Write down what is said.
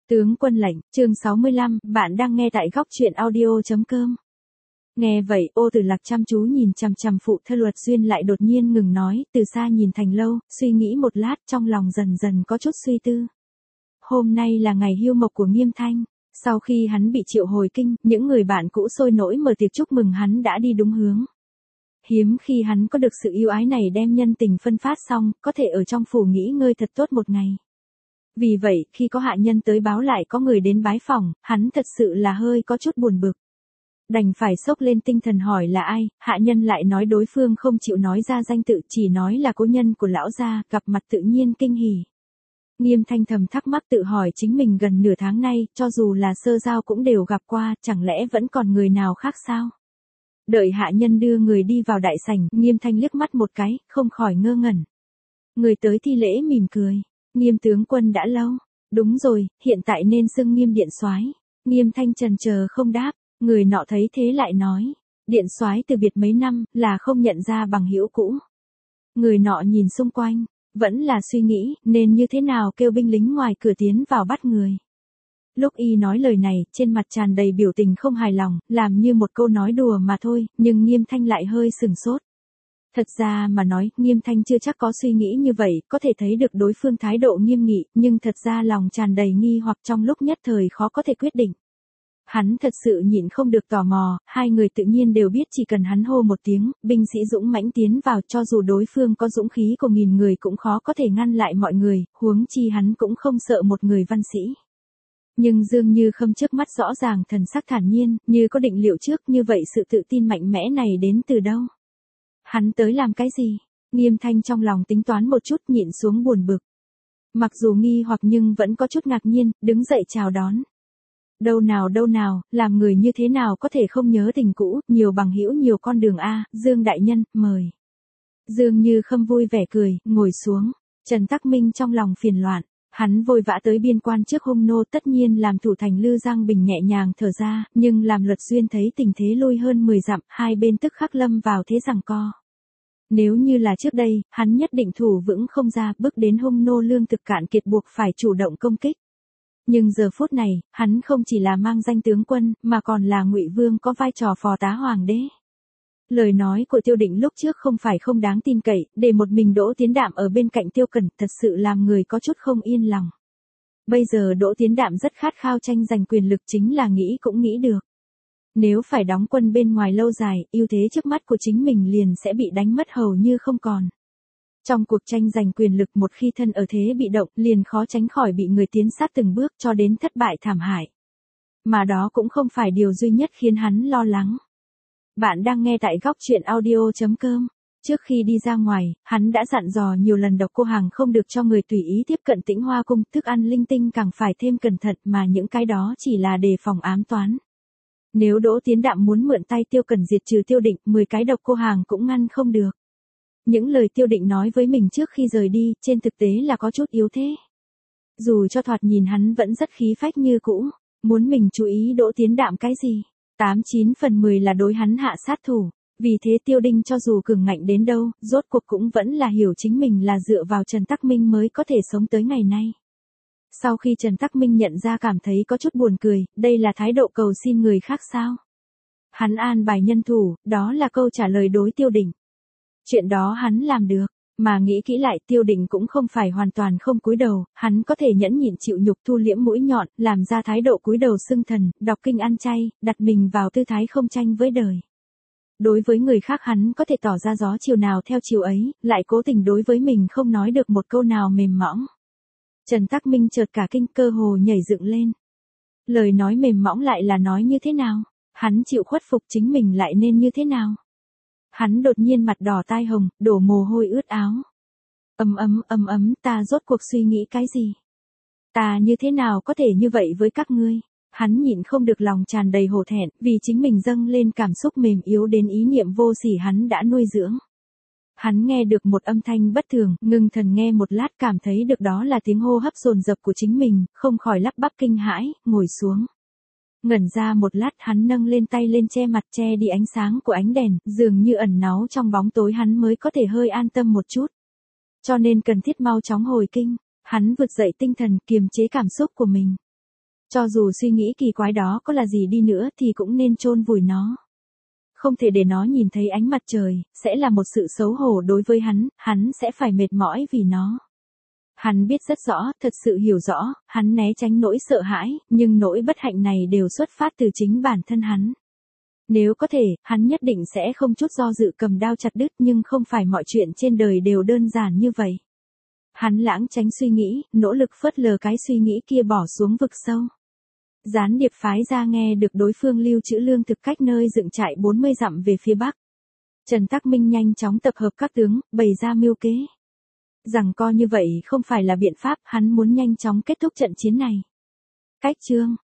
Tướng quân lệnh, chương 65, bạn đang nghe tại góc truyện audio.com. Nghe vậy, Ô Tử Lạc chăm chú nhìn chằm chằm phụ thơ Luật Duyên lại đột nhiên ngừng nói, từ xa nhìn Thành Lâu, suy nghĩ một lát trong lòng dần dần có chút suy tư. Hôm nay là ngày hưu mộc của Nghiêm Thanh, sau khi hắn bị triệu hồi kinh, những người bạn cũ sôi nổi mở tiệc chúc mừng hắn đã đi đúng hướng. Hiếm khi hắn có được sự yêu ái này đem nhân tình phân phát xong, có thể ở trong phủ nghỉ ngơi thật tốt một ngày. Vì vậy, khi có hạ nhân tới báo lại có người đến bái phỏng, hắn thật sự là hơi có chút buồn bực. Đành phải xốc lên tinh thần hỏi là ai, hạ nhân lại nói đối phương không chịu nói ra danh tự, chỉ nói là cố nhân của lão gia, gặp mặt tự nhiên kinh hỉ. Nghiêm Thanh thầm thắc mắc tự hỏi chính mình gần nửa tháng nay, cho dù là sơ giao cũng đều gặp qua, chẳng lẽ vẫn còn người nào khác sao? Đợi hạ nhân đưa người đi vào đại sảnh, Nghiêm Thanh liếc mắt một cái, không khỏi ngơ ngẩn. Người tới thi lễ mỉm cười. Nghiêm tướng quân đã lâu. Đúng rồi, hiện tại nên xưng Nghiêm điện soái. Nghiêm Thanh chần chờ không đáp, người nọ thấy thế lại nói, điện soái từ biệt mấy năm, là không nhận ra bằng hữu cũ. Người nọ nhìn xung quanh, vẫn là suy nghĩ, nên như thế nào kêu binh lính ngoài cửa tiến vào bắt người. Lúc y nói lời này, trên mặt tràn đầy biểu tình không hài lòng, làm như một câu nói đùa mà thôi, nhưng Nghiêm Thanh lại hơi sừng sốt. Thật ra mà nói, Nghiêm Thanh chưa chắc có suy nghĩ như vậy, có thể thấy được đối phương thái độ nghiêm nghị, nhưng thật ra lòng tràn đầy nghi hoặc trong lúc nhất thời khó có thể quyết định. Hắn thật sự nhịn không được tò mò, hai người tự nhiên đều biết chỉ cần hắn hô một tiếng, binh sĩ dũng mãnh tiến vào cho dù đối phương có dũng khí của 1000 người cũng khó có thể ngăn lại mọi người, huống chi hắn cũng không sợ một người văn sĩ. Nhưng Dương Như Khâm trước mắt rõ ràng thần sắc thản nhiên, như có định liệu trước, như vậy sự tự tin mạnh mẽ này đến từ đâu? Hắn tới làm cái gì? Nghiêm Thanh trong lòng tính toán một chút nhịn xuống buồn bực. Mặc dù nghi hoặc nhưng vẫn có chút ngạc nhiên, đứng dậy chào đón. Đâu nào, làm người như thế nào có thể không nhớ tình cũ, nhiều bằng hữu nhiều con đường a, Dương đại nhân, mời. Dương Như Khâm vui vẻ cười, ngồi xuống. Trần Tắc Minh trong lòng phiền loạn. Hắn vội vã tới biên quan trước hung nô tất nhiên làm thủ thành Lư Giang Bình nhẹ nhàng thở ra, nhưng làm Luật Duyên thấy tình thế lui hơn 10 dặm, hai bên tức khắc lâm vào thế giằng co. Nếu như là trước đây, hắn nhất định thủ vững không ra, bước đến hung nô lương thực cạn kiệt buộc phải chủ động công kích. Nhưng giờ phút này, hắn không chỉ là mang danh tướng quân, mà còn là Ngụy Vương có vai trò phò tá hoàng đế. Lời nói của Tiêu Định lúc trước không phải không đáng tin cậy, để một mình Đỗ Tiến Đạm ở bên cạnh Tiêu Cẩn thật sự làm người có chút không yên lòng. Bây giờ Đỗ Tiến Đạm rất khát khao tranh giành quyền lực, chính là nghĩ cũng nghĩ được. Nếu phải đóng quân bên ngoài lâu dài, ưu thế trước mắt của chính mình liền sẽ bị đánh mất hầu như không còn. Trong cuộc tranh giành quyền lực một khi thân ở thế bị động liền khó tránh khỏi bị người tiến sát từng bước cho đến thất bại thảm hại. Mà đó cũng không phải điều duy nhất khiến hắn lo lắng. Bạn đang nghe tại góc truyện audio.com. Trước khi đi ra ngoài, hắn đã dặn dò nhiều lần Độc Cô Hàng không được cho người tùy ý tiếp cận Tĩnh Hoa cung, thức ăn linh tinh càng phải thêm cẩn thận, mà những cái đó chỉ là đề phòng ám toán. Nếu Đỗ Tiến Đạm muốn mượn tay Tiêu Cẩn diệt trừ Tiêu Định, 10 cái Độc Cô Hàng cũng ngăn không được. Những lời Tiêu Định nói với mình trước khi rời đi, trên thực tế là có chút yếu thế. Dù cho thoạt nhìn hắn vẫn rất khí phách như cũ, muốn mình chú ý Đỗ Tiến Đạm cái gì, 89 phần 10 là đối hắn hạ sát thủ. Vì thế Tiêu Đinh cho dù cường ngạnh đến đâu, rốt cuộc cũng vẫn là hiểu chính mình là dựa vào Trần Tắc Minh mới có thể sống tới ngày nay. Sau khi Trần Tắc Minh nhận ra cảm thấy có chút buồn cười, đây là thái độ cầu xin người khác sao? Hắn an bài nhân thủ, đó là câu trả lời đối Tiêu Định. Chuyện đó hắn làm được, mà nghĩ kỹ lại Tiêu Định cũng không phải hoàn toàn không cúi đầu, hắn có thể nhẫn nhịn chịu nhục thu liễm mũi nhọn, làm ra thái độ cúi đầu xưng thần, đọc kinh ăn chay, đặt mình vào tư thái không tranh với đời. Đối với người khác hắn có thể tỏ ra gió chiều nào theo chiều ấy, lại cố tình đối với mình không nói được một câu nào mềm mỏng. Trần Tắc Minh chợt cả kinh, cơ hồ nhảy dựng lên. Lời nói mềm mỏng lại là nói như thế nào? Hắn chịu khuất phục chính mình lại nên như thế nào? Hắn đột nhiên mặt đỏ tai hồng, đổ mồ hôi ướt áo. Ta rốt cuộc suy nghĩ cái gì? Ta như thế nào có thể như vậy với các ngươi? Hắn nhịn không được lòng tràn đầy hổ thẹn, vì chính mình dâng lên cảm xúc mềm yếu đến ý niệm vô sỉ hắn đã nuôi dưỡng. Hắn nghe được một âm thanh bất thường, ngưng thần nghe một lát cảm thấy được đó là tiếng hô hấp dồn dập của chính mình, không khỏi lắp bắp kinh hãi, ngồi xuống. Ngẩn ra một lát hắn nâng lên tay lên che mặt che đi ánh sáng của ánh đèn, dường như ẩn náu trong bóng tối hắn mới có thể hơi an tâm một chút. Cho nên cần thiết mau chóng hồi kinh, hắn vực dậy tinh thần kiềm chế cảm xúc của mình. Cho dù suy nghĩ kỳ quái đó có là gì đi nữa thì cũng nên chôn vùi nó. Không thể để nó nhìn thấy ánh mặt trời, sẽ là một sự xấu hổ đối với hắn sẽ phải mệt mỏi vì nó. Hắn biết rất rõ, thật sự hiểu rõ, hắn né tránh nỗi sợ hãi, nhưng nỗi bất hạnh này đều xuất phát từ chính bản thân hắn. Nếu có thể, hắn nhất định sẽ không chút do dự cầm đao chặt đứt, nhưng không phải mọi chuyện trên đời đều đơn giản như vậy. Hắn lảng tránh suy nghĩ, nỗ lực phớt lờ cái suy nghĩ kia bỏ xuống vực sâu. Gián điệp phái ra nghe được đối phương lưu trữ lương thực cách nơi dựng trại 40 dặm về phía bắc. Trần Tắc Minh nhanh chóng tập hợp các tướng, bày ra mưu kế. Rằng co như vậy không phải là biện pháp, hắn muốn nhanh chóng kết thúc trận chiến này. Cách chương